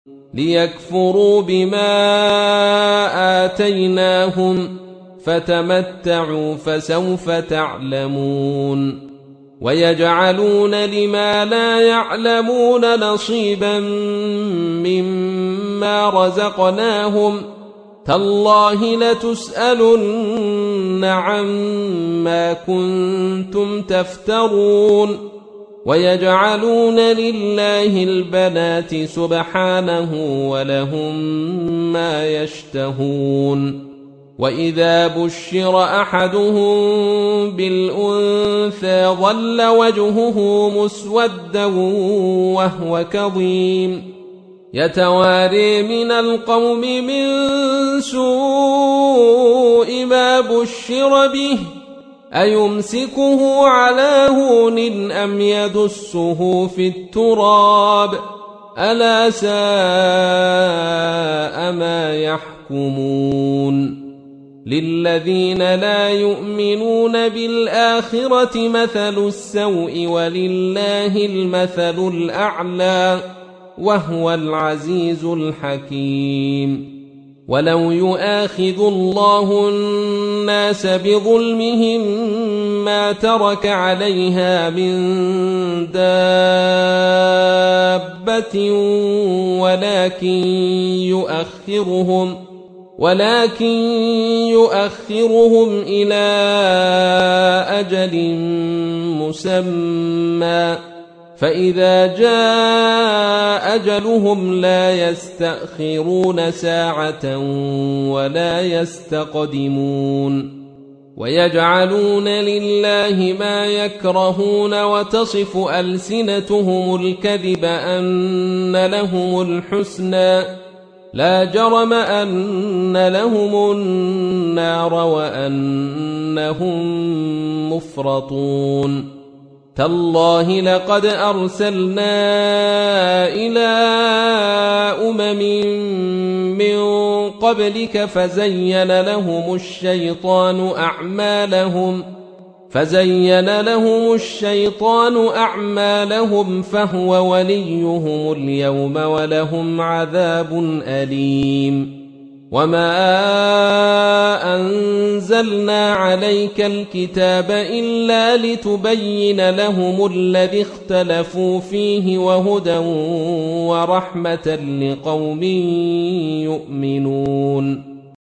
ليكفروا بما آتيناهم فتمتعوا فسوف تعلمون ويجعلون لما لا يعلمون نصيبا مما رزقناهم تالله لتسألن عما كنتم تفترون ويجعلون لله البنات سبحانه ولهم ما يشتهون وإذا بشر أحدهم بالأنثى ظل وجهه مسودا وهو كظيم يتواري من القوم من سوء ما بشر به أيمسكه على هون أم يدسه في التراب ألا ساء ما يحكمون للذين لا يؤمنون بالآخرة مثل السوء ولله المثل الأعلى وهو العزيز الحكيم ولو يؤاخذ الله الناس بظلمهم ما ترك عليها من دابة ولكن يؤخرهم إلى أجل مسمى فإذا جاء أجلهم لا يستأخرون ساعة ولا يستقدمون ويجعلون لله ما يكرهون وتصف ألسنتهم الكذب أن لهم الحسنى لا جرم أن لهم النار وأنهم مفرطون تالله لقد أرسلنا إلى من قبلك فزين لهم الشيطان أعمالهم فهو وليهم اليوم ولهم عذاب أليم وما أنزلنا عليك الكتاب إلا لتبين لهم الذي اختلفوا فيه وهدى ورحمة لقوم يؤمنون